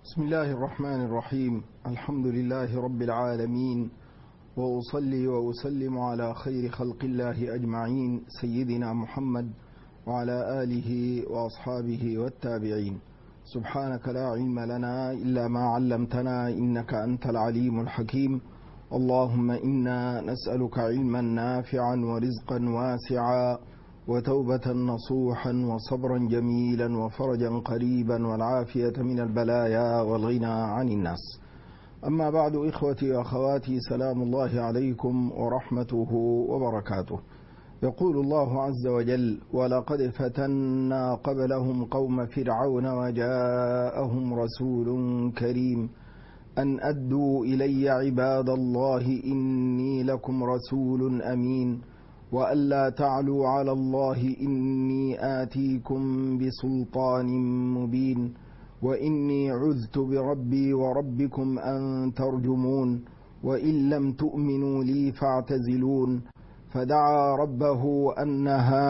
بسم الله الرحمن الرحيم. الحمد لله رب العالمين، وأصلي وأسلم على خير خلق الله أجمعين، سيدنا محمد وعلى آله وأصحابه والتابعين. سبحانك لا علم لنا إلا ما علمتنا إنك أنت العليم الحكيم. اللهم إنا نسألك علما نافعا ورزقا واسعا وتوبة نصوحا وصبرا جميلا وفرجا قريبا والعافية من البلايا والغنى عن الناس. أما بعد، إخوتي وأخواتي، سلام الله عليكم ورحمته وبركاته. يقول الله عز وجل: ولقد فتنا قبلهم قوم فرعون وجاءهم رسول كريم أن أدوا إلي عباد الله إني لكم رسول أمين وألا تعلوا على الله إني آتيكم بسلطان مبين وإني عذت بربي وربكم أن ترجمون وإن لم تؤمنوا لي فاعتزلون. فدعا ربه أن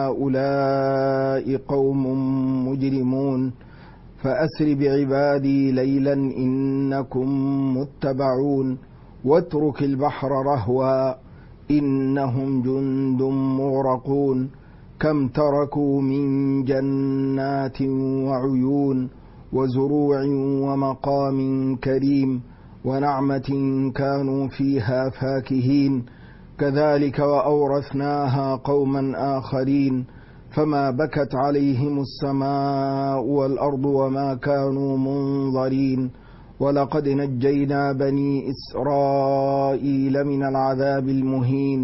هؤلاء قوم مجرمون فأسر بعبادي ليلا إنكم متبعون واترك البحر رهوا إنهم جند مغرقون كم تركوا من جنات وعيون وزروع ومقام كريم ونعمة كانوا فيها فاكهين كذلك وأورثناها قوما آخرين فما بكت عليهم السماء والأرض وما كانوا منظرين ولقد نجينا بني إسرائيل من العذاب المهين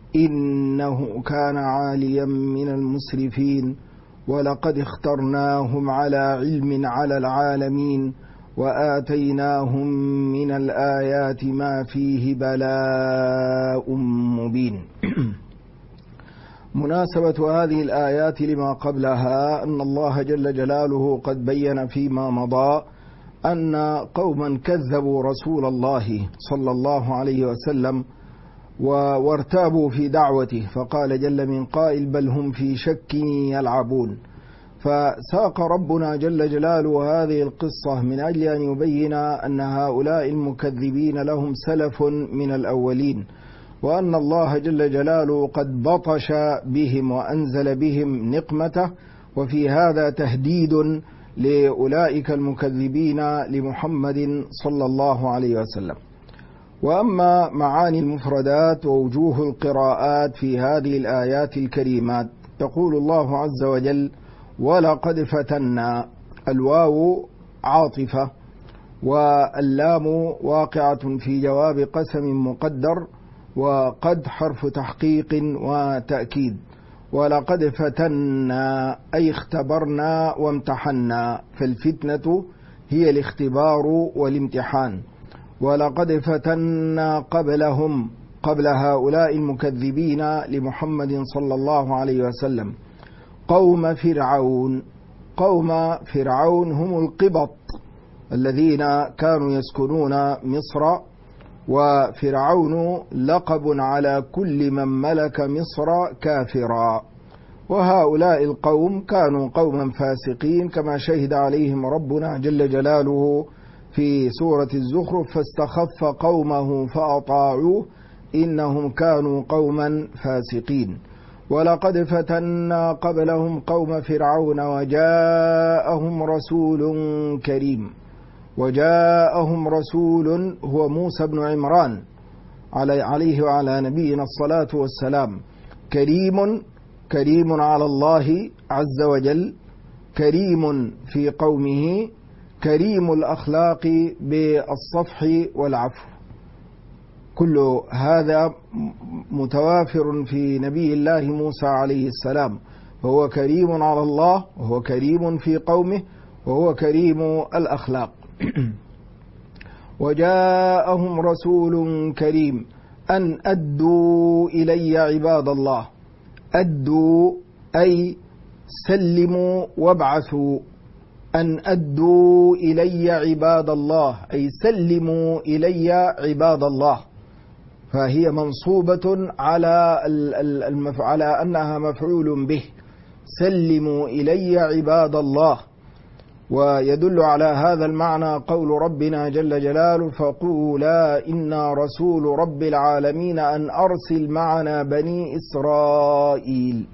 إنه كان عاليا من المسرفين ولقد اخترناهم على علم على العالمين وآتيناهم من الآيات ما فيه بلاء مبين. مناسبة هذه الآيات لما قبلها أن الله جل جلاله قد بين فيما مضى أن قوما كذبوا رسول الله صلى الله عليه وسلم وارتابوا في دعوته، فقال جل من قائل: بل هم في شك يلعبون. فساق ربنا جل جلاله هذه القصة من أجل أن يبين أن هؤلاء المكذبين لهم سلف من الأولين، وأن الله جل جلاله قد بطش بهم وأنزل بهم نقمته، وفي هذا تهديد لأولئك المكذبين لمحمد صلى الله عليه وسلم. وأما معاني المفردات ووجوه القراءات في هذه الآيات الكريمات، يقول الله عز وجل: ولقد فتنا. الواو عاطفة واللام واقعة في جواب قسم مقدر، وقد حرف تحقيق وتأكيد. ولقد فتنا أي اختبرنا وامتحنا، فالفتنة هي الاختبار والامتحان. ولقد فتنا قبلهم، قبل هؤلاء المكذبين لمحمد صلى الله عليه وسلم، قوم فرعون. قوم فرعون هم القبط الذين كانوا يسكنون مصر، وفرعون لقب على كل من ملك مصر كافرا. وهؤلاء القوم كانوا قوما فاسقين كما شهد عليهم ربنا جل جلاله في سورة الزخرف: فاستخف قومه فأطاعوه إنهم كانوا قوما فاسقين. ولقد فتنا قبلهم قوم فرعون وجاءهم رسول كريم. وجاءهم رسول هو موسى بن عمران عليه وعلى نبينا الصلاة والسلام. كريم على الله عز وجل، كريم في قومه، كريم الأخلاق بالصفح والعفو. كل هذا متوافر في نبي الله موسى عليه السلام، فهو كريم على الله وهو كريم في قومه وهو كريم الأخلاق. وجاءهم رسول كريم أن أدوا إلي عباد الله. أدوا أي سلموا وابعثوا. أن أدوا إلي عباد الله أي سلموا إلي عباد الله، فهي منصوبة على أنها مفعول به. سلموا إلي عباد الله. ويدل على هذا المعنى قول ربنا جل جلاله: فقولا إنا رسول رب العالمين أن أرسل معنا بني إسرائيل.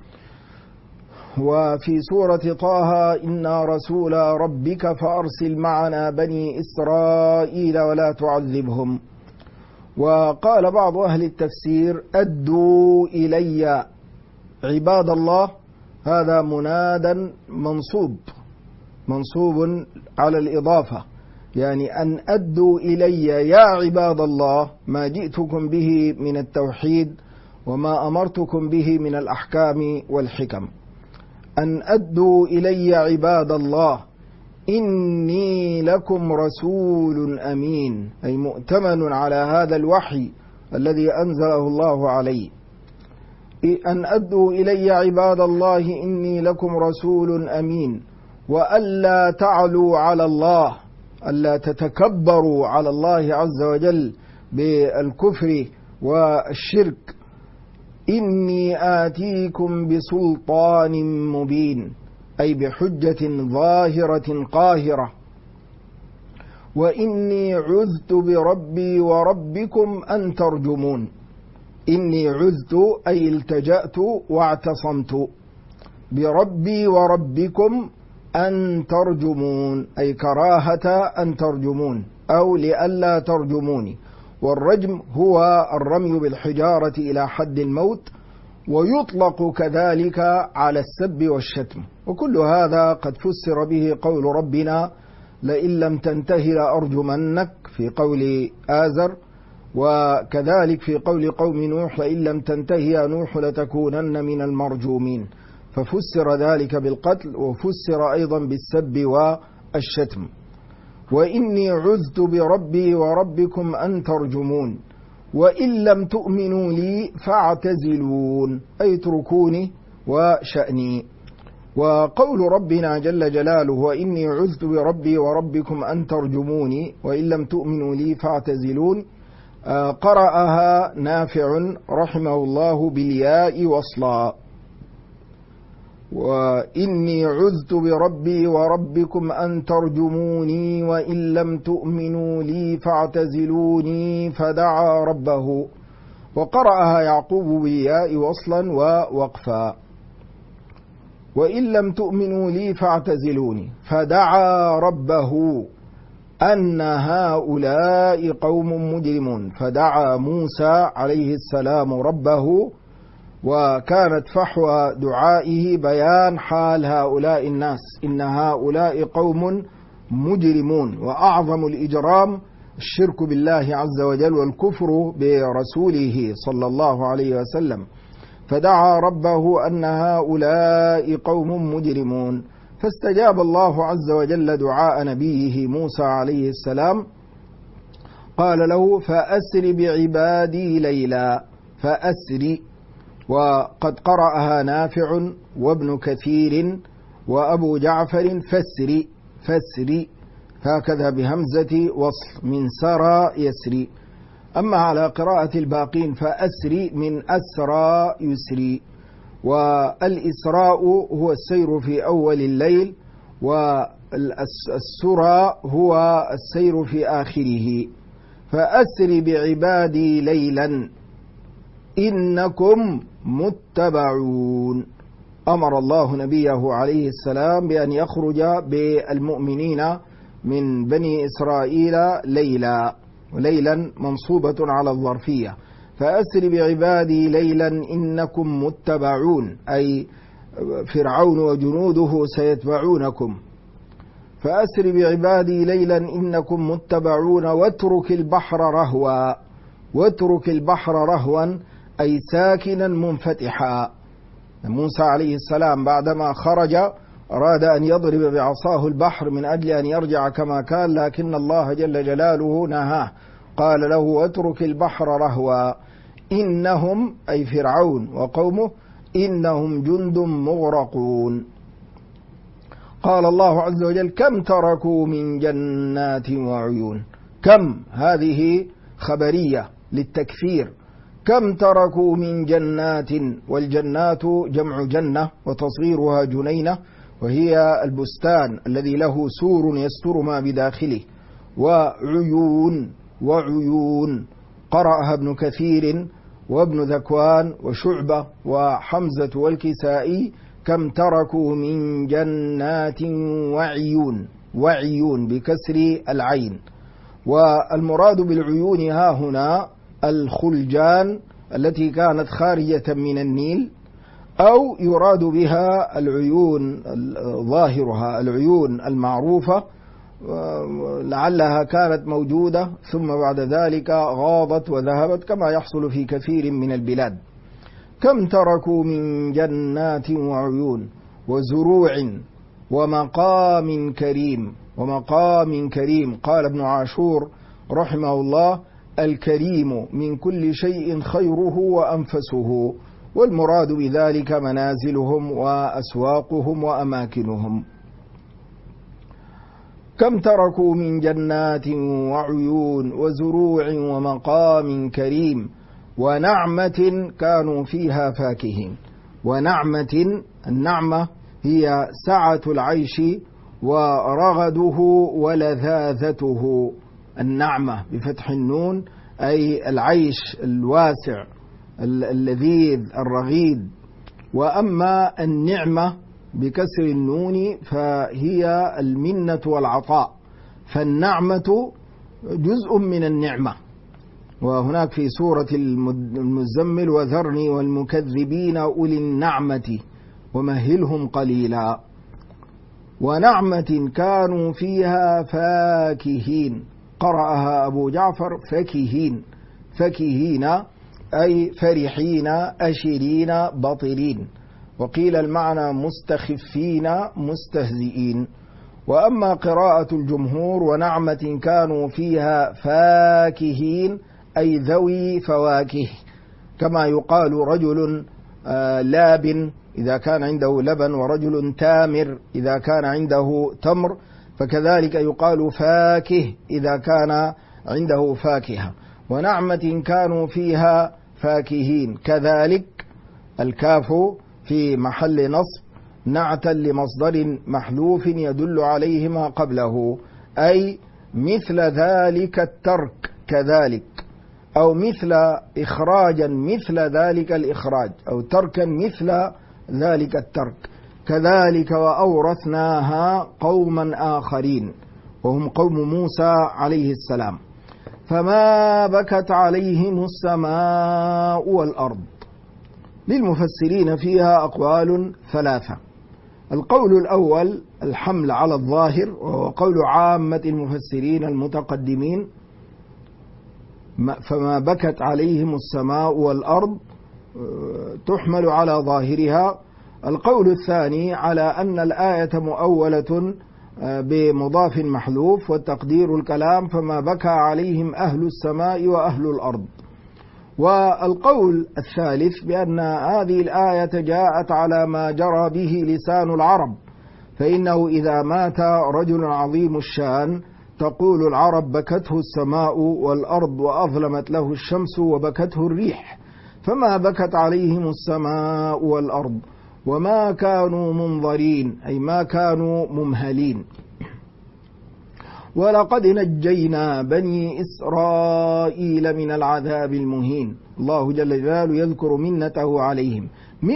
وفي سورة طه: إنا رسول ربك فأرسل معنا بني إسرائيل ولا تعذبهم. وقال بعض أهل التفسير: أدوا إلي عباد الله، هذا منادا منصوب على الإضافة، يعني أن أدوا إلي يا عباد الله ما جئتكم به من التوحيد وما أمرتكم به من الأحكام والحكم. أن أدوا إلي عباد الله إني لكم رسول أمين، أي مؤتمن على هذا الوحي الذي أنزله الله عليه. أن أدوا إلي عباد الله إني لكم رسول أمين، وألا تعلوا على الله، ألا تتكبروا على الله عز وجل بالكفر والشرك. إني آتيكم بسلطان مبين، أي بحجة ظاهرة قاهرة. وإني عذت بربي وربكم أن ترجمون. إني عذت أي التجأت واعتصمت، بربي وربكم أن ترجمون، أي كراهة أن ترجمون أو لئلا ترجموني. والرجم هو الرمي بالحجارة إلى حد الموت، ويطلق كذلك على السب والشتم. وكل هذا قد فسر به قول ربنا: لئن لم تنته لأرجمنك، في قول آزر، وكذلك في قول قوم نوح: لئن لم تنته يا نوح لتكونن من المرجومين. ففسر ذلك بالقتل، وفسر أيضا بالسب والشتم. وإني عذت بربي وربكم أن ترجمون، وإن لم تؤمنوا لي فاعتزلون، أي اتركوني وشأني. وقول ربنا جل جلاله: وإني عذت بربي وربكم أن ترجموني وإن لم تؤمنوا لي فاعتزلون، قرأها نافع رحمه الله بالياء وصلا. وإني عذت بربي وربكم أن ترجموني وإن لم تؤمنوا لي فاعتزلوني فدعا ربه. وقرأها يعقوب بالياء وصلا ووقفا. وإن لم تؤمنوا لي فاعتزلوني فدعا ربه أن هؤلاء قوم مجرمون. فدعا موسى عليه السلام ربه، وكانت فحوى دعائه بيان حال هؤلاء الناس، إن هؤلاء قوم مجرمون. وأعظم الإجرام الشرك بالله عز وجل والكفر برسوله صلى الله عليه وسلم. فدعا ربه أن هؤلاء قوم مجرمون، فاستجاب الله عز وجل دعاء نبيه موسى عليه السلام. قال له: فأسر بعبادي ليلا. فأسر، وقد قرأها نافع وابن كثير وأبو جعفر فسري هكذا بهمزة وصل، من سرى يسري. أما على قراءة الباقين فأسري من أسرى يسري. والإسراء هو السير في أول الليل، والسرى هو السير في آخره. فأسر بعبادي ليلا إنكم متبعون. أمر الله نبيه عليه السلام بأن يخرج بالمؤمنين من بني إسرائيل ليلا، وليلا منصوبة على الظرفية. فأسر بعبادي ليلا إنكم متبعون، أي فرعون وجنوده سيتبعونكم. فأسر بعبادي ليلا إنكم متبعون واترك البحر رهوا. واترك البحر رهوا أي ساكنا منفتحا. موسى عليه السلام بعدما خرج أراد أن يضرب بعصاه البحر من أجل أن يرجع كما كان، لكن الله جل جلاله نهاه، قال له: واترك البحر رهوا إنهم، أي فرعون وقومه، إنهم جند مغرقون. قال الله عز وجل: كم تركوا من جنات وعيون. كم هذه خبرية للتكثير، كم تركوا من جنات، والجنات جمع جنة وتصغيرها جنينة، وهي البستان الذي له سور يستر ما بداخله. وعيون قرأها ابن كثير وابن ذكوان وشعبة وحمزة والكسائي: كم تركوا من جنات وعيون بكسر العين. والمراد بالعيون ها هنا الخلجان التي كانت خارجة من النيل، أو يراد بها العيون ظاهرها العيون المعروفة لعلها كانت موجودة ثم بعد ذلك غاضت وذهبت كما يحصل في كثير من البلاد. كم تركوا من جنات وعيون وزروع ومقام كريم. قال ابن عاشور رحمه الله: الكريم من كل شيء خيره وأنفسه، والمراد بذلك منازلهم وأسواقهم وأماكنهم. كم تركوا من جنات وعيون وزروع ومقام كريم ونعمة كانوا فيها فاكهين. ونعمة، النعمة هي سعة العيش ورغده ولذاذته. النعمة بفتح النون أي العيش الواسع اللذيذ الرغيد. وأما النعمة بكسر النون فهي المنة والعطاء، فالنعمة جزء من النعمة. وهناك في سورة المزمل: وذرني والمكذبين أولي النعمة ومهلهم قليلا. ونعمة كانوا فيها فاكهين، قرأها أبو جعفر فكهين أي فرحين أشرين بطرين، وقيل المعنى مستخفين مستهزئين. وأما قراءة الجمهور: ونعمة كانوا فيها فاكهين أي ذوي فواكه، كما يقال رجل لاب إذا كان عنده لبن، ورجل تامر إذا كان عنده تمر، فكذلك يقال فاكه إذا كان عنده فاكهة. ونعمة كانوا فيها فاكهين، كذلك الكاف في محل نصب نعتا لمصدر محذوف يدل عليه ما قبله، أي مثل ذلك الترك كذلك، أو مثل إخراجا مثل ذلك الإخراج، أو تركا مثل ذلك الترك. كذلك وأورثناها قوما آخرين، وهم قوم موسى عليه السلام. فما بكت عليهم السماء والأرض. للمفسرين فيها أقوال ثلاثة. القول الأول الحمل على الظاهر، وهو قول عامة المفسرين المتقدمين: فما بكت عليهم السماء والأرض تحمل على ظاهرها. القول الثاني على أن الآية مؤولة بمضاف محذوف، والتقدير الكلام: فما بكى عليهم أهل السماء وأهل الأرض. والقول الثالث بأن هذه الآية جاءت على ما جرى به لسان العرب، فإنه إذا مات رجل عظيم الشان تقول العرب: بكته السماء والأرض وأظلمت له الشمس وبكته الريح. فما بكت عليهم السماء والأرض وما كانوا منظرين، أي ما كانوا ممهلين. ولقد نجينا بني إسرائيل من العذاب المهين. الله جل جلاله يذكر منته عليهم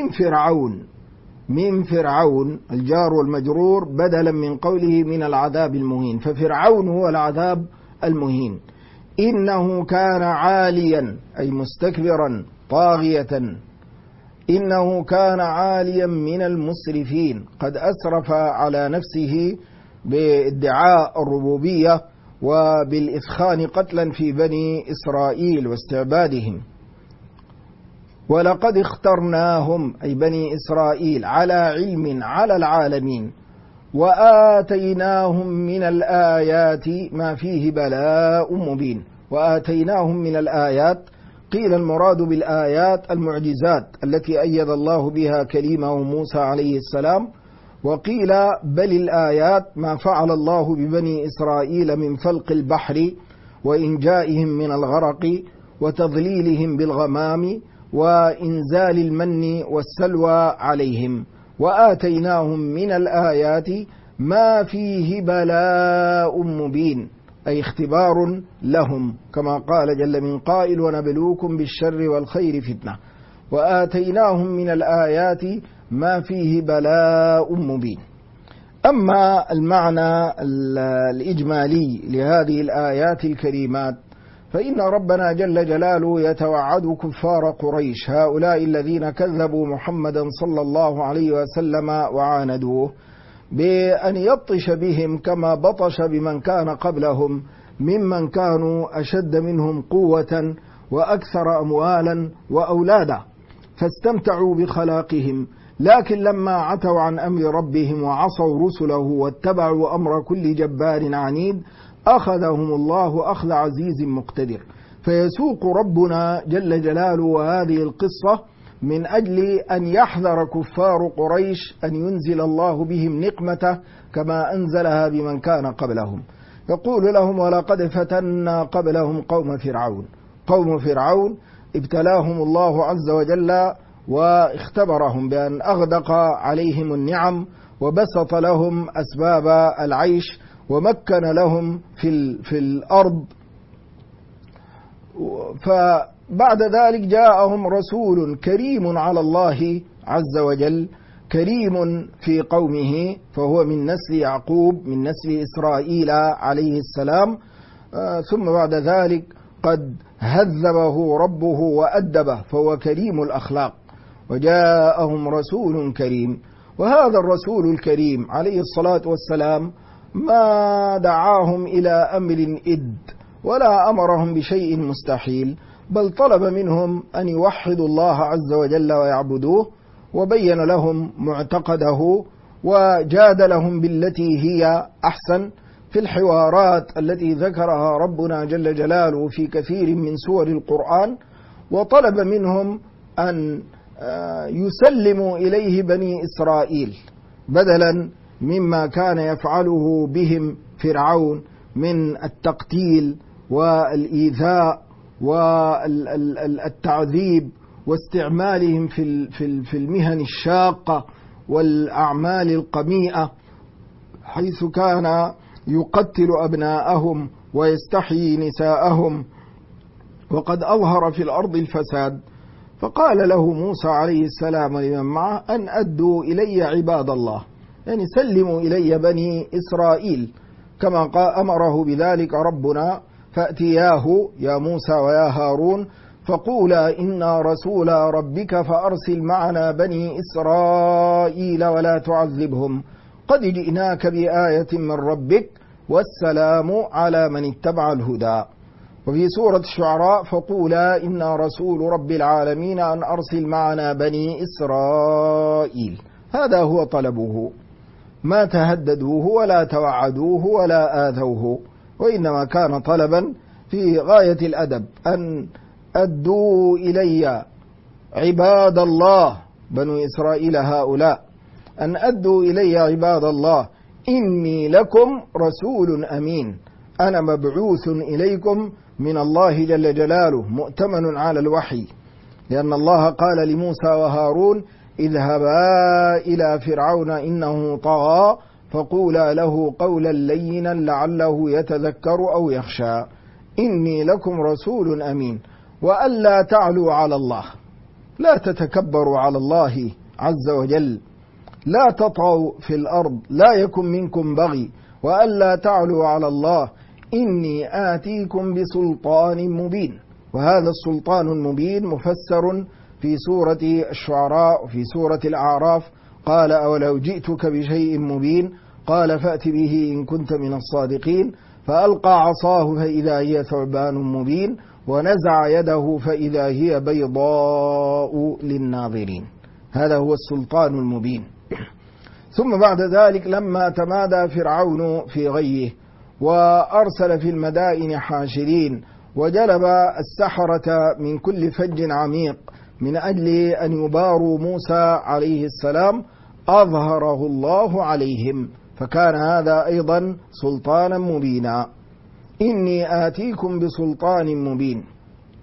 من فرعون الجار والمجرور بدلا من قوله من العذاب المهين، ففرعون هو العذاب المهين. إنه كان عاليا أي مستكبرا طاغية، إنه كان عاليا من المسرفين، قد أسرف على نفسه بادعاء الربوبية وبالإثخان قتلا في بني إسرائيل واستعبادهم. ولقد اخترناهم أي بني إسرائيل على علم على العالمين، وآتيناهم من الآيات ما فيه بلاء مبين. وآتيناهم من الآيات، قيل المراد بالآيات المعجزات التي أيد الله بها كليمه موسى عليه السلام، وقيل بل الآيات ما فعل الله ببني إسرائيل من فلق البحر وإنجائهم من الغرق وتضليلهم بالغمام وإنزال المن والسلوى عليهم. وآتيناهم من الآيات ما فيه بلاء مبين، أي اختبار لهم، كما قال جل من قائل ونبلوكم بالشر والخير فتنة. وآتيناهم من الآيات ما فيه بلاء مبين. أما المعنى الإجمالي لهذه الآيات الكريمات، فإن ربنا جل جلاله يتوعد كفار قريش، هؤلاء الذين كذبوا محمدا صلى الله عليه وسلم وعاندوه، بأن يبطش بهم كما بطش بمن كان قبلهم ممن كانوا أشد منهم قوة وأكثر أموالا وأولادا، فاستمتعوا بخلاقهم. لكن لما عتوا عن أمر ربهم وعصوا رسله واتبعوا أمر كل جبار عنيد أخذهم الله أخذ عزيز مقتدر. فيسوق ربنا جل جلاله هذه القصة من أجل أن يحذر كفار قريش أن ينزل الله بهم نقمته كما أنزلها بمن كان قبلهم. يقول لهم: ولقد فتنا قبلهم قوم فرعون. قوم فرعون ابتلاهم الله عز وجل واختبرهم بأن أغدق عليهم النعم وبسط لهم أسباب العيش ومكن لهم في الأرض. فبعد ذلك جاءهم رسول كريم على الله عز وجل، كريم في قومه، فهو من نسل يعقوب من نسل إسرائيل عليه السلام، ثم بعد ذلك قد هذبه ربه وأدبه، فهو كريم الأخلاق. وجاءهم رسول كريم، وهذا الرسول الكريم عليه الصلاة والسلام ما دعاهم إلى أمر إد ولا أمرهم بشيء مستحيل، بل طلب منهم أن يوحدوا الله عز وجل ويعبدوه، وبين لهم معتقده وجادلهم بالتي هي أحسن في الحوارات التي ذكرها ربنا جل جلاله في كثير من سور القرآن. وطلب منهم أن يسلموا إليه بني إسرائيل بدلا مما كان يفعله بهم فرعون من التقتيل والإيذاء والتعذيب واستعمالهم في المهن الشاقة والأعمال القميئة، حيث كان يقتل أبناءهم ويستحيي نساءهم وقد أظهر في الأرض الفساد. فقال له موسى عليه السلام لمن معه: أن أدوا إلي عباد الله، يعني سلموا إلي بني إسرائيل كما أمره بذلك ربنا. فأتياه يا موسى ويا هارون فقولا إنا رسول ربك فأرسل معنا بني إسرائيل ولا تعذبهم قد جئناك بآية من ربك والسلام على من اتبع الهدى. وفي سورة الشعراء فقولا إنا رسول رب العالمين أن أرسل معنا بني إسرائيل. هذا هو طلبه، ما تهددوه ولا توعدوه ولا آذوه، وإنما كان طلبا في غاية الأدب: أن أدوا إلي عباد الله، بنو إسرائيل هؤلاء، أن أدوا إلي عباد الله إني لكم رسول أمين، أنا مبعوث إليكم من الله جل جلاله مؤتمن على الوحي، لأن الله قال لموسى وهارون: اذهبا إلى فرعون إنه طغى فقولا له قولا لينا لعله يتذكر أو يخشى إني لكم رسول أمين وألا تعلوا على الله، لا تتكبروا على الله عز وجل، لا تطغوا في الأرض، لا يكن منكم بغي، وألا تعلوا على الله إني آتيكم بسلطان مبين. وهذا السلطان المبين مفسر في سورة الشعراء وفي سورة الأعراف. قال: أولو جئتك بشيء مبين قال فأت به إن كنت من الصادقين فألقى عصاه فإذا هي ثعبان مبين ونزع يده فإذا هي بيضاء للناظرين. هذا هو السلطان المبين. ثم بعد ذلك لما تمادى فرعون في غيه وأرسل في المدائن حاشرين وجلب السحرة من كل فج عميق من أجل أن يباروا موسى عليه السلام، أظهره الله عليهم، فكان هذا أيضا سلطانا مبينا. إني آتيكم بسلطان مبين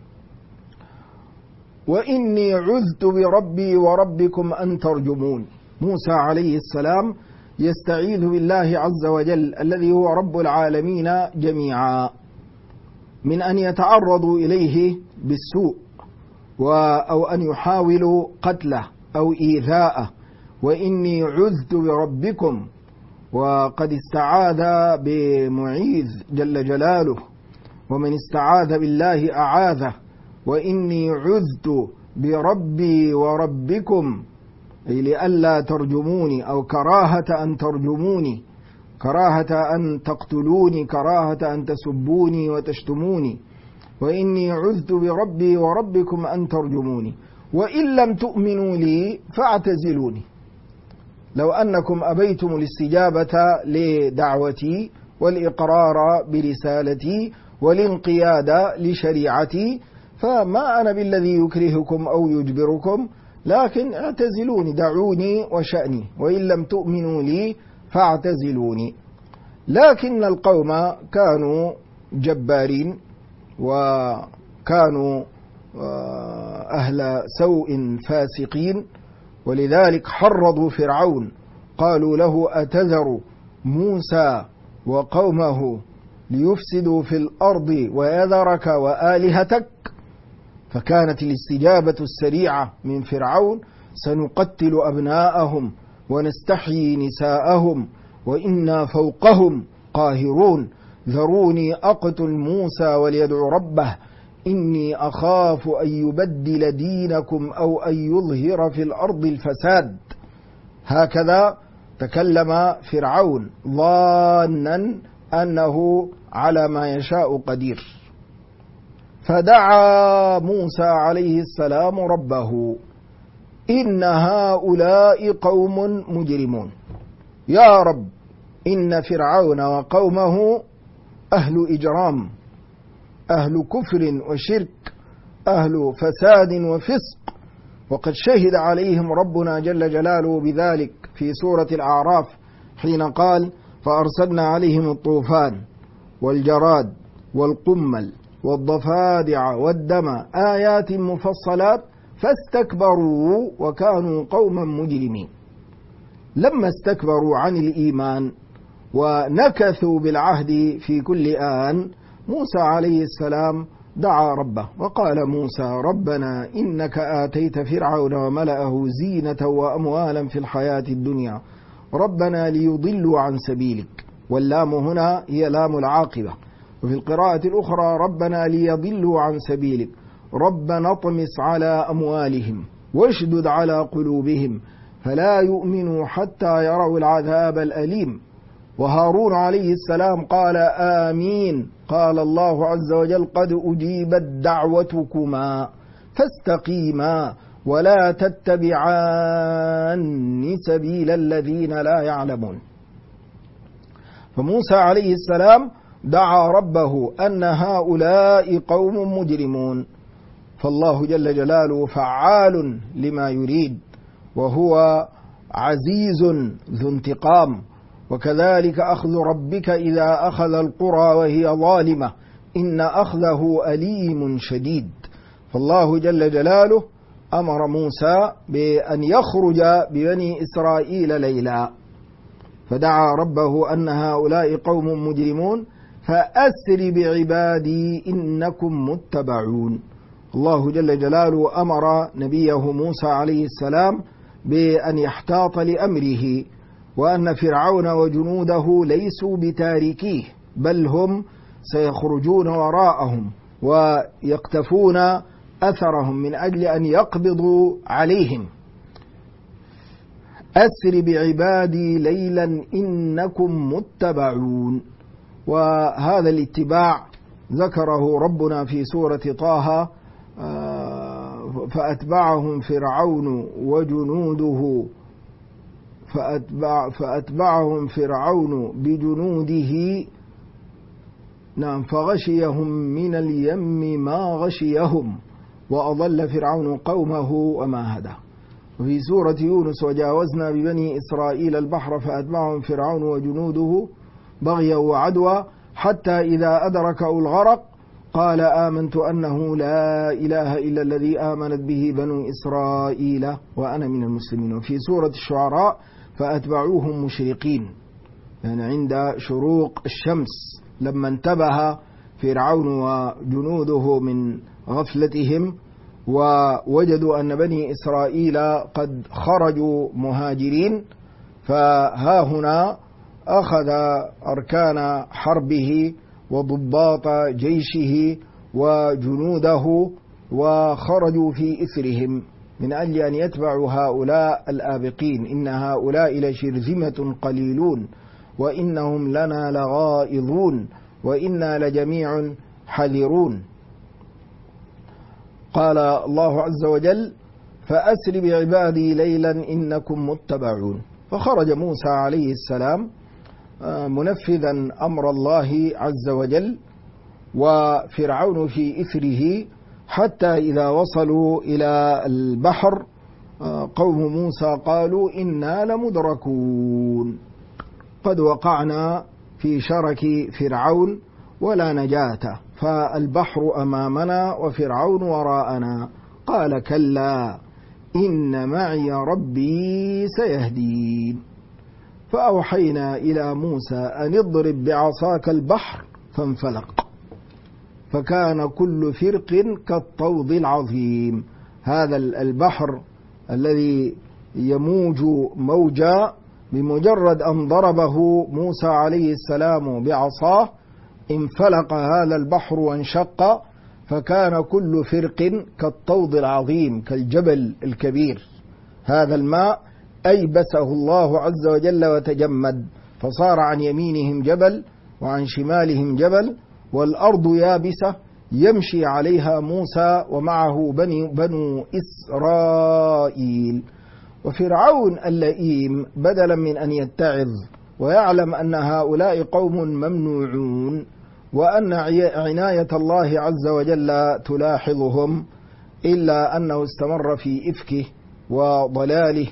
وإني عذت بربي وربكم أن ترجمون. موسى عليه السلام يستعيذ بالله عز وجل الذي هو رب العالمين جميعا من أن يتعرضوا إليه بالسوء أو أن يحاولوا قتله أو إيذاءه. وإني عذت بربكم، وقد استعاذ بمعيذ جل جلاله، ومن استعاذ بالله أعاذه. وإني عذت بربي وربكم، أي لئلا ترجموني، أو كراهة أن ترجموني، كراهة أن تقتلوني، كراهة أن تسبوني وتشتموني. وإني عذت بربي وربكم أن ترجموني، وإن لم تؤمنوا لي فاعتزلوني. لو أنكم أبيتم الاستجابة لدعوتي والإقرار برسالتي والانقياد لشريعتي فما أنا بالذي يكرهكم أو يجبركم، لكن اعتزلوني، دعوني وشأني، وإن لم تؤمنوا لي فاعتزلوني. لكن القوم كانوا جبارين، وكانوا أهل سوء فاسقين، ولذلك حرضوا فرعون، قالوا له أتذر موسى وقومه ليفسدوا في الأرض ويذرك وآلهتك. فكانت الاستجابة السريعة من فرعون سنقتل أبناءهم ونستحيي نساءهم وإنا فوقهم قاهرون، ذروني أقتل موسى وليدعو ربه إني أخاف أن يبدل دينكم أو أن يظهر في الأرض الفساد. هكذا تكلم فرعون ظانا أنه على ما يشاء قدير. فدعا موسى عليه السلام ربه إن هؤلاء قوم مجرمون. يا رب، إن فرعون وقومه أهل إجرام، أهل كفر وشرك، أهل فساد وفسق، وقد شهد عليهم ربنا جل جلاله بذلك في سورة الأعراف حين قال فأرسلنا عليهم الطوفان والجراد والقمل والضفادع والدم آيات مفصلات فاستكبروا وكانوا قوما مجرمين. لما استكبروا عن الإيمان ونكثوا بالعهد في كل آن، موسى عليه السلام دعا ربه وقال موسى ربنا إنك آتيت فرعون وملأه زينة وأموالا في الحياة الدنيا ربنا ليضلوا عن سبيلك، واللام هنا هي لام العاقبة. وفي القراءة الأخرى ربنا ليضلوا عن سبيلك ربنا اطمس على أموالهم واشدد على قلوبهم فلا يؤمنوا حتى يروا العذاب الأليم. وهارون عليه السلام قال آمين، قال الله عز وجل قد أجيبت دعوتكما فاستقيما ولا تتبعان سبيل الذين لا يعلمون. فموسى عليه السلام دعا ربه أن هؤلاء قوم مجرمون، فالله جل جلاله فعال لما يريد، وهو عزيز ذو انتقام. وكذلك أخذ ربك إذا أخذ القرى وهي ظالمة إن أخذه أليم شديد. فالله جل جلاله أمر موسى بأن يخرج ببني إسرائيل ليلا، فدعا ربه أن هؤلاء قوم مجرمون فأسر بعبادي إنكم متبعون. الله جل جلاله أمر نبيه موسى عليه السلام بأن يحتاط لأمره، وأن فرعون وجنوده ليسوا بتاركيه، بل هم سيخرجون وراءهم ويقتفون أثرهم من أجل أن يقبضوا عليهم. أسر بعبادي ليلا إنكم متبعون. وهذا الاتباع ذكره ربنا في سورة طه فأتبعهم فرعون وجنوده فأتبعهم فرعون بجنوده فغشيهم من اليم ما غشيهم وأضل فرعون قومه وما هدى. وفي سورة يونس وجاوزنا ببني إسرائيل البحر فأتبعهم فرعون وجنوده بغيا وعدوى حتى إذا أدركه الغرق قال آمنت أنه لا إله إلا الذي آمنت به بنو إسرائيل وأنا من المسلمين. وفي سورة الشعراء فأتبعوهم مشرقين، يعني عند شروق الشمس لما انتبه فرعون وجنوده من غفلتهم ووجدوا أن بني إسرائيل قد خرجوا مهاجرين، فها هنا أخذ أركان حربه وضباط جيشه وجنوده وخرجوا في إثرهم من أجل أن يتبعوا هؤلاء الآبقين. إن هؤلاء لشرذمة قليلون وإنهم لنا لغائظون وإنا لجميع حذرون. قال الله عز وجل فأسر بعبادي ليلا إنكم متبعون. فخرج موسى عليه السلام منفذا أمر الله عز وجل وفرعون في إثره، حتى إذا وصلوا إلى البحر قوم موسى قالوا إنا لمدركون، قد وقعنا في شرك فرعون ولا نجاة، فالبحر أمامنا وفرعون وراءنا. قال كلا إن معي ربي سيهدين. فأوحينا إلى موسى أن اضرب بعصاك البحر فانفلق فكان كل فرق كالطود العظيم. هذا البحر الذي يموج موجا بمجرد أن ضربه موسى عليه السلام بعصاه انفلق هذا البحر وانشق، فكان كل فرق كالطود العظيم كالجبل الكبير. هذا الماء أيبسه الله عز وجل وتجمد، فصار عن يمينهم جبل وعن شمالهم جبل، والأرض يابسة يمشي عليها موسى ومعه بنو إسرائيل. وفرعون اللئيم بدلا من أن يتعظ ويعلم أن هؤلاء قوم ممنوعون وأن عناية الله عز وجل تلاحظهم، إلا أنه استمر في إفكه وضلاله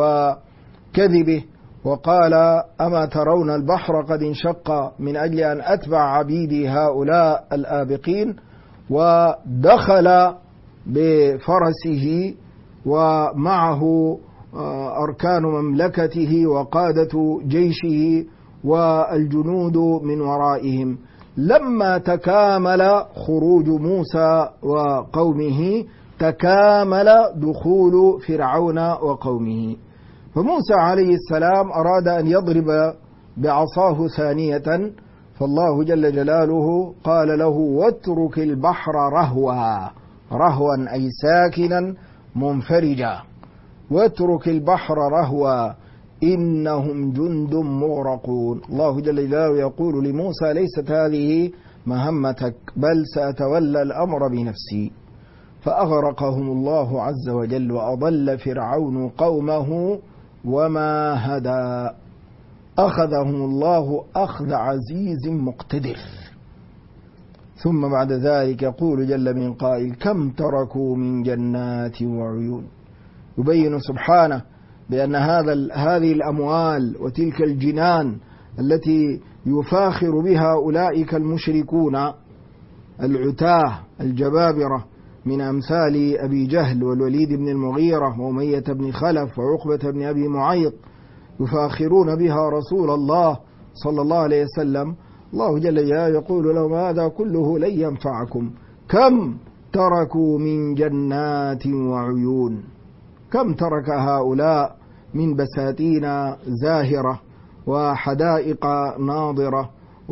وكذبه، وقال أما ترون البحر قد انشق من أجل أن أتبع عبيدي هؤلاء الآبقين، ودخل بفرسه ومعه أركان مملكته وقادة جيشه والجنود من ورائهم. لما تكامل خروج موسى وقومه تكامل دخول فرعون وقومه. فموسى عليه السلام أراد أن يضرب بعصاه ثانية، فالله جل جلاله قال له واترك البحر رهوا، رهوا أي ساكنا منفرجا، واترك البحر رهوا إنهم جند مغرقون. الله جل جلاله يقول لموسى ليست هذه مهمتك بل سأتولى الأمر بنفسي. فأغرقهم الله عز وجل وأضل فرعون قومه وما هدى، أخذهم الله أخذ عزيز مقتدر. ثم بعد ذلك يقول جل من قائل كم تركوا من جنات وعيون. يبين سبحانه بأن هذه الأموال وتلك الجنان التي يفاخر بها أولئك المشركون العتاه الجبابرة من أمثال أبي جهل والوليد بن المغيرة وأمية بن خلف وعقبة بن أبي معيط، يفاخرون بها رسول الله صلى الله عليه وسلم. الله جل جلاله يقول لهم هذا كله لن ينفعكم. كم تركوا من جنات وعيون، كم ترك هؤلاء من بساتين زاهرة وحدائق ناضرة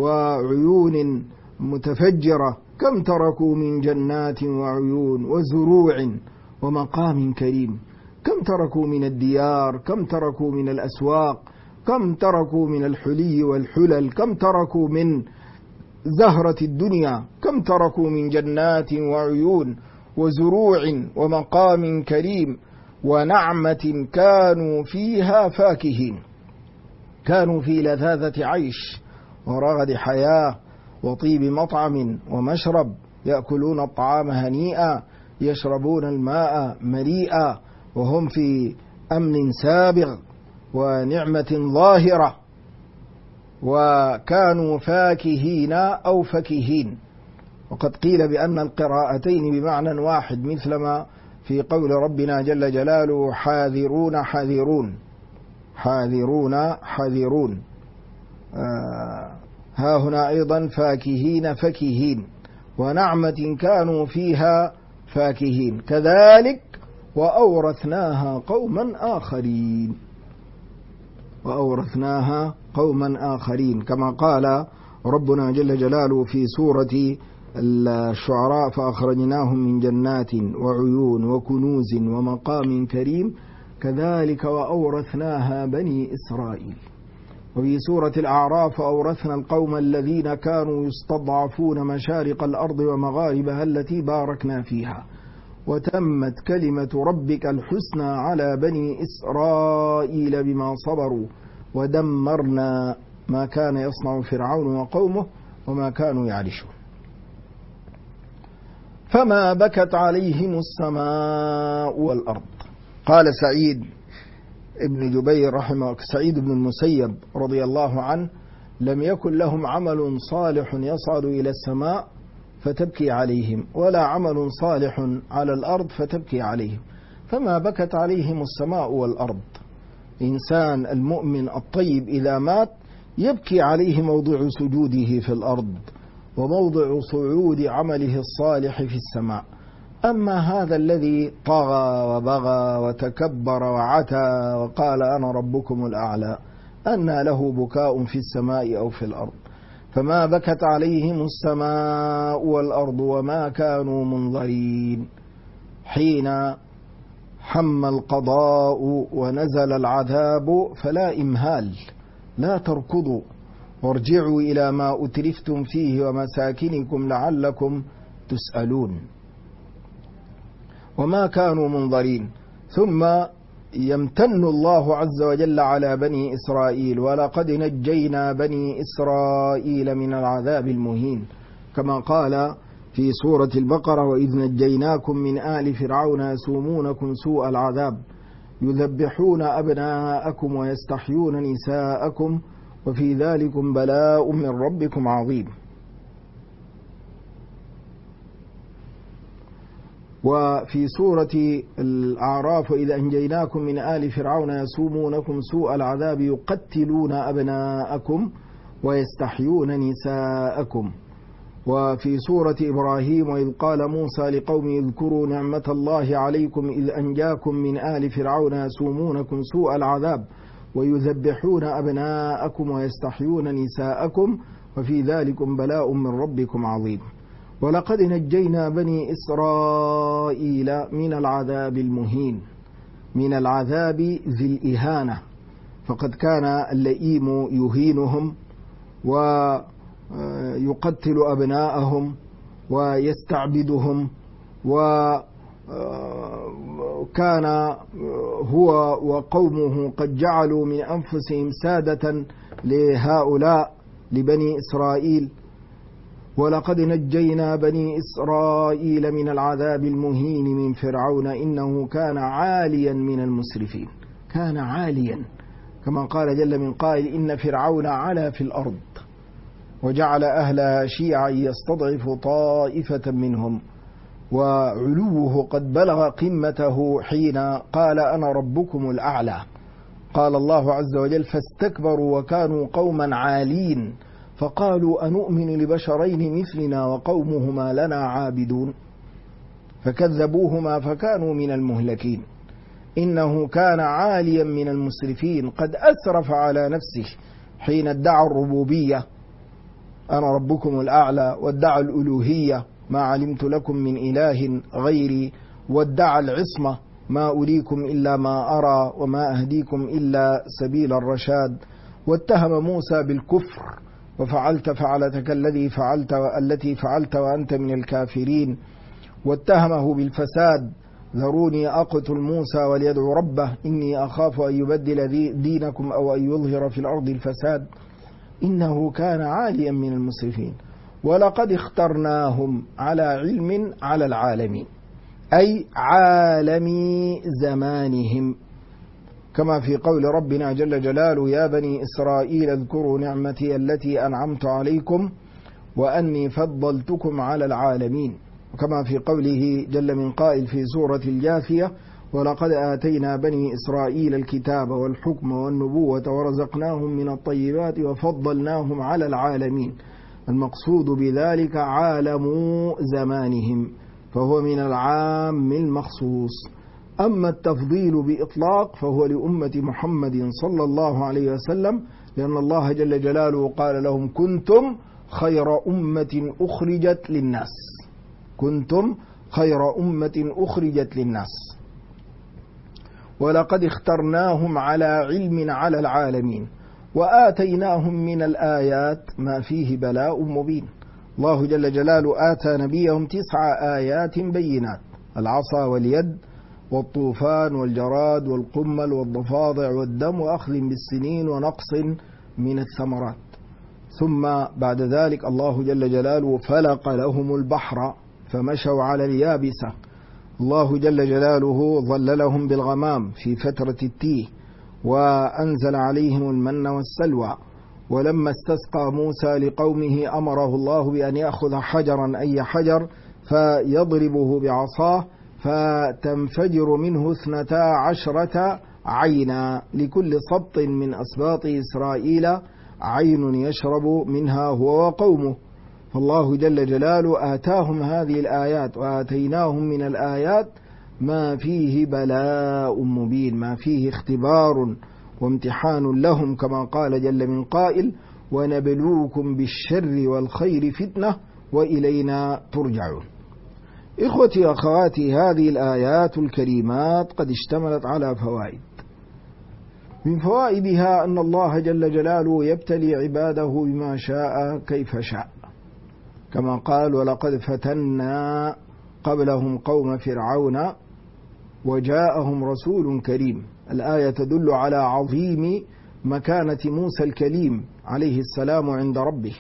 وعيون متفجرة، كم تركوا من جنات وعيون وزروع ومقام كريم، كم تركوا من الديار، كم تركوا من الأسواق، كم تركوا من الحلي والحلل، كم تركوا من زهرة الدنيا، كم تركوا من جنات وعيون وزروع ومقام كريم ونعمة كانوا فيها فاكهين. كانوا في لذاذة عيش ورغد حياة وطيب مطعم ومشرب، يأكلون الطعام هنيئا يشربون الماء مليئا وهم في أمن سابغ ونعمة ظاهرة، وكانوا فاكهين أو فكهين. وقد قيل بأن القراءتين بمعنى واحد، مثلما في قول ربنا جل جلاله حاذرون حذرون، حاذرون حذرون. ها هنا أيضا فاكهين فكهين، ونعمة كانوا فيها فاكهين، كذلك وأورثناها قوما آخرين، وأورثناها قوما آخرين، كما قال ربنا جل جلاله في سورة الشعراء فأخرجناهم من جنات وعيون وكنوز ومقام كريم كذلك وأورثناها بني إسرائيل. وفي سورة الأعراف أورثنا القوم الذين كانوا يستضعفون مشارق الأرض ومغاربها التي باركنا فيها وتمت كلمة ربك الحسنى على بني إسرائيل بما صبروا ودمرنا ما كان يصنع فرعون وقومه وما كانوا يعرشون. فما بكت عليهم السماء والأرض. قال سعيد ابن جبير رحمه سعيد بن المسيب رضي الله عنه لم يكن لهم عمل صالح يصعد إلى السماء فتبكي عليهم ولا عمل صالح على الأرض فتبكي عليهم، فما بكت عليهم السماء والأرض. إنسان المؤمن الطيب إذا مات يبكي عليه موضع سجوده في الأرض وموضع صعود عمله الصالح في السماء. أما هذا الذي طغى وبغى وتكبر وعتى وقال أنا ربكم الأعلى أنى له بكاء في السماء أو في الأرض. فما بكت عليهم السماء والأرض وما كانوا منظرين. حين حم القضاء ونزل العذاب فلا إمهال، لا تركضوا وارجعوا إلى ما أترفتم فيه ومساكنكم لعلكم تسألون. وما كانوا منظرين. ثم يمتن الله عز وجل على بني إسرائيل ولقد نجينا بني إسرائيل من العذاب المهين، كما قال في سورة البقرة وإذ نجيناكم من آل فرعون يسومونكم سوء العذاب يذبحون أبناءكم ويستحيون نساءكم وفي ذلكم بلاء من ربكم عظيم. وفي سورة الأعراف وإذا أنجيناكم من آل فرعون يسومونكم سوء العذاب يقتلون أبناءكم ويستحيون نساءكم. وفي سورة إبراهيم وإذ قال موسى لقوم اذكروا نعمة الله عليكم إذ أنجاكم من آل فرعون يسومونكم سوء العذاب ويذبحون أبناءكم ويستحيون نساءكم وفي ذلكم بلاء من ربكم عظيم. ولقد نجينا بني إسرائيل من العذاب المهين، من العذاب ذي الإهانة، فقد كان اللئيم يهينهم ويقتل أبناءهم ويستعبدهم، وكان هو وقومه قد جعلوا من أنفسهم سادة لهؤلاء لبني إسرائيل. ولقد نجينا بني إسرائيل من العذاب المهين من فرعون إنه كان عاليا من المسرفين، كان عاليا، كما قال جل من قائل إن فرعون علا في الأرض وجعل أهلها شيعا يستضعف طائفة منهم، وعلوه قد بلغ قمته حين قال أنا ربكم الأعلى. قال الله عز وجل فاستكبروا وكانوا قوما عالين فقالوا أنؤمن لبشرين مثلنا وقومهما لنا عابدون فكذبوهما فكانوا من المهلكين. إنه كان عاليا من المسرفين قد أسرف على نفسه حين ادعى الربوبية أنا ربكم الأعلى، وادعى الألوهية ما علمت لكم من إله غيري، وادعى العصمة ما أريكم إلا ما أرى وما أهديكم إلا سبيل الرشاد، واتهم موسى بالكفر وفعلت فعلتك التي فعلت وأنت من الكافرين، واتهمه بالفساد ذروني أقتل موسى وليدعو ربه إني أخاف أن يبدل دينكم أو أن يظهر في الأرض الفساد. إنه كان عاليا من المسرفين. ولقد اخترناهم على علم على العالمين، أي عالمي زمانهم، كما في قول ربنا جل جلاله يا بني إسرائيل اذكروا نعمتي التي أنعمت عليكم وأني فضلتكم على العالمين. وكما في قوله جل من قائل في سورة الجاثية: ولقد آتينا بني إسرائيل الكتاب والحكم والنبوة ورزقناهم من الطيبات وفضلناهم على العالمين. المقصود بذلك عالم زمانهم، فهو من العام المخصوص. أما التفضيل بإطلاق فهو لأمة محمد صلى الله عليه وسلم، لأن الله جل جلاله قال لهم: كنتم خير أمة أخرجت للناس. كنتم خير أمة أخرجت للناس. ولقد اخترناهم على علم على العالمين وآتيناهم من الآيات ما فيه بلاء مبين. الله جل جلاله آتى نبيهم 9 آيات بينات: العصا واليد والطوفان والجراد والقمل والضفادع والدم وأخذ بالسنين ونقص من الثمرات. ثم بعد ذلك الله جل جلاله فلق لهم البحر فمشوا على اليابسة. الله جل جلاله ظللهم بالغمام في فترة التيه، وأنزل عليهم المن والسلوى. ولما استسقى موسى لقومه أمره الله بأن يأخذ حجرا، أي حجر، فيضربه بعصاه فتنفجر منه 12 عينا، لكل سبط من أسباط إسرائيل عين يشرب منها هو وقومه. فالله جل جلاله آتاهم هذه الآيات، وآتيناهم من الآيات ما فيه بلاء مبين، ما فيه اختبار وامتحان لهم، كما قال جل من قائل: ونبلوكم بالشر والخير فتنة وإلينا ترجعون. إخوتي وأخواتي، هذه الآيات الكريمات قد اشتملت على فوائد. من فوائدها أن الله جل جلاله يبتلي عباده بما شاء كيف شاء، كما قال: ولقد فتنا قبلهم قوم فرعون وجاءهم رسول كريم. الآية تدل على عظيم مكانة موسى الكليم عليه السلام عند ربه.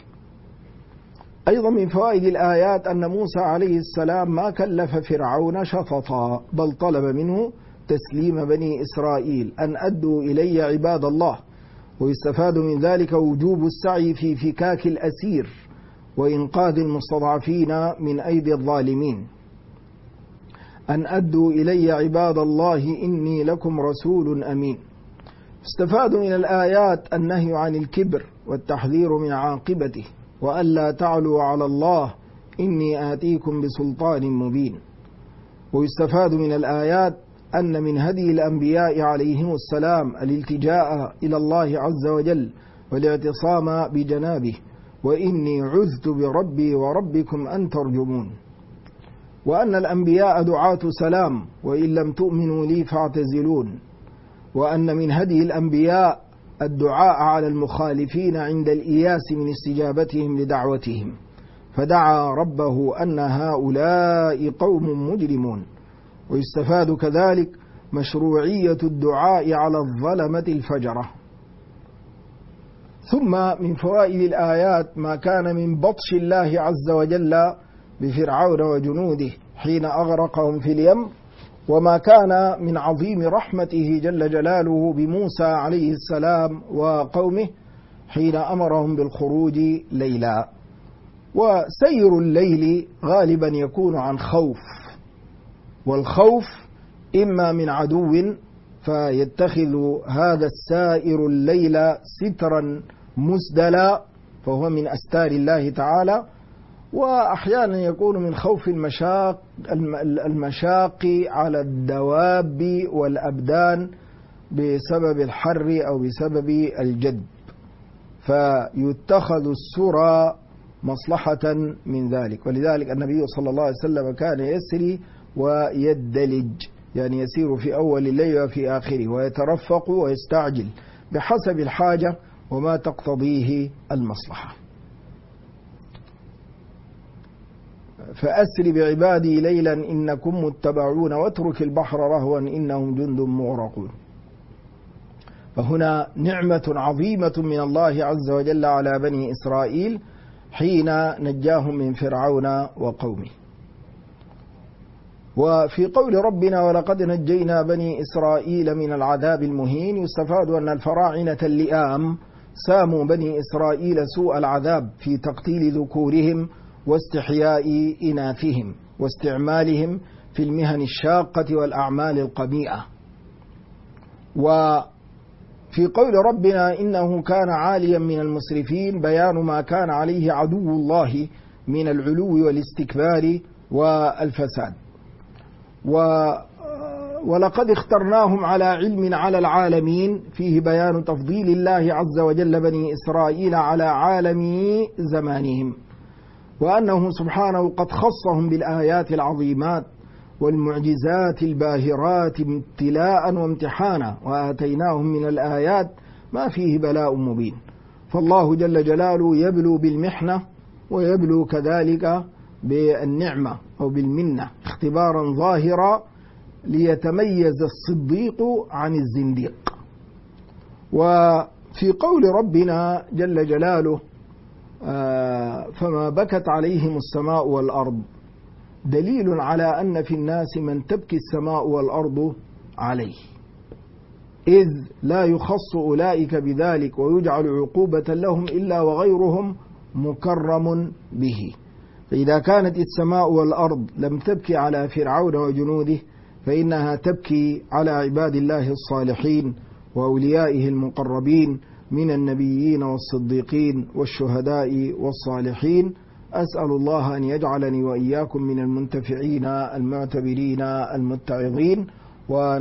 أيضا من فوائد الآيات أن موسى عليه السلام ما كلف فرعون شفطا، بل طلب منه تسليم بني إسرائيل، أن أدوا إلي عباد الله. ويستفاد من ذلك وجوب السعي في فكاك الأسير وإنقاذ المستضعفين من أيدي الظالمين. أن أدوا إلي عباد الله إني لكم رسول أمين. استفاد من الآيات النهي عن الكبر والتحذير من عاقبته، وألا تعلوا على الله إني آتيكم بسلطان مبين. ويستفاد من الآيات أن من هدي الأنبياء عليهم السلام الالتجاء إلى الله عز وجل والاعتصام بجنابه: وإني عذت بربي وربكم أن ترجمون. وأن الأنبياء دعاة سلام، وإن لم تؤمنوا لي فاعتزلون. وأن من هدي الأنبياء الدعاء على المخالفين عند الإياس من استجابتهم لدعوتهم، فدعا ربه أن هؤلاء قوم مجرمون. ويستفاد كذلك مشروعية الدعاء على الظلمة الفجرة. ثم من فوائد الآيات ما كان من بطش الله عز وجل بفرعون وجنوده حين أغرقهم في اليم، وما كان من عظيم رحمته جل جلاله بموسى عليه السلام وقومه حين أمرهم بالخروج ليلا. وسير الليل غالبا يكون عن خوف، والخوف إما من عدو فيتخذ هذا السائر الليل سترا مسدلا فهو من أستار الله تعالى، وأحيانا يكون من خوف المشاق على الدواب والأبدان بسبب الحر أو بسبب الجدب، فيتخذ السرى مصلحة من ذلك. ولذلك النبي صلى الله عليه وسلم كان يسري ويدلج، يعني يسير في أول الليل وفي آخره، ويترفق ويستعجل بحسب الحاجة وما تقتضيه المصلحة. فأسر بعبادي ليلا إنكم متبعون واترك البحر رهوا إنهم جند مغرقون. فهنا نعمة عظيمة من الله عز وجل على بني إسرائيل حين نجاهم من فرعون وقومه. وفي قول ربنا ولقد نجينا بني إسرائيل من العذاب المهين يستفاد أن الفراعنة اللئام ساموا بني إسرائيل سوء العذاب في تقتيل ذكورهم واستحياء إناثهم واستعمالهم في المهن الشاقة والأعمال القبيحة. وفي قول ربنا إنه كان عاليا من المسرفين بيان ما كان عليه عدو الله من العلو والاستكبار والفساد. ولقد اخترناهم على علم على العالمين، فيه بيان تفضيل الله عز وجل بني إسرائيل على عالم زمانهم، وأنه سبحانه قد خصهم بالآيات العظيمات والمعجزات الباهرات ابتلاء وامتحانا، وآتيناهم من الآيات ما فيه بلاء مبين. فالله جل جلاله يبلو بالمحنة ويبلو كذلك بالنعمة أو بالمنة اختبارا ظاهرا ليتميز الصديق عن الزنديق. وفي قول ربنا جل جلاله فما بكت عليهم السماء والأرض دليل على أن في الناس من تبكي السماء والأرض عليه، إذ لا يخص أولئك بذلك ويجعل عقوبة لهم إلا وغيرهم مكرم به. فإذا كانت السماء والأرض لم تبكي على فرعون وجنوده فإنها تبكي على عباد الله الصالحين وأوليائه المقربين من النبيين والصديقين والشهداء والصالحين. أسأل الله أن يجعلني وإياكم من المنتفعين المعتبرين المتعظين.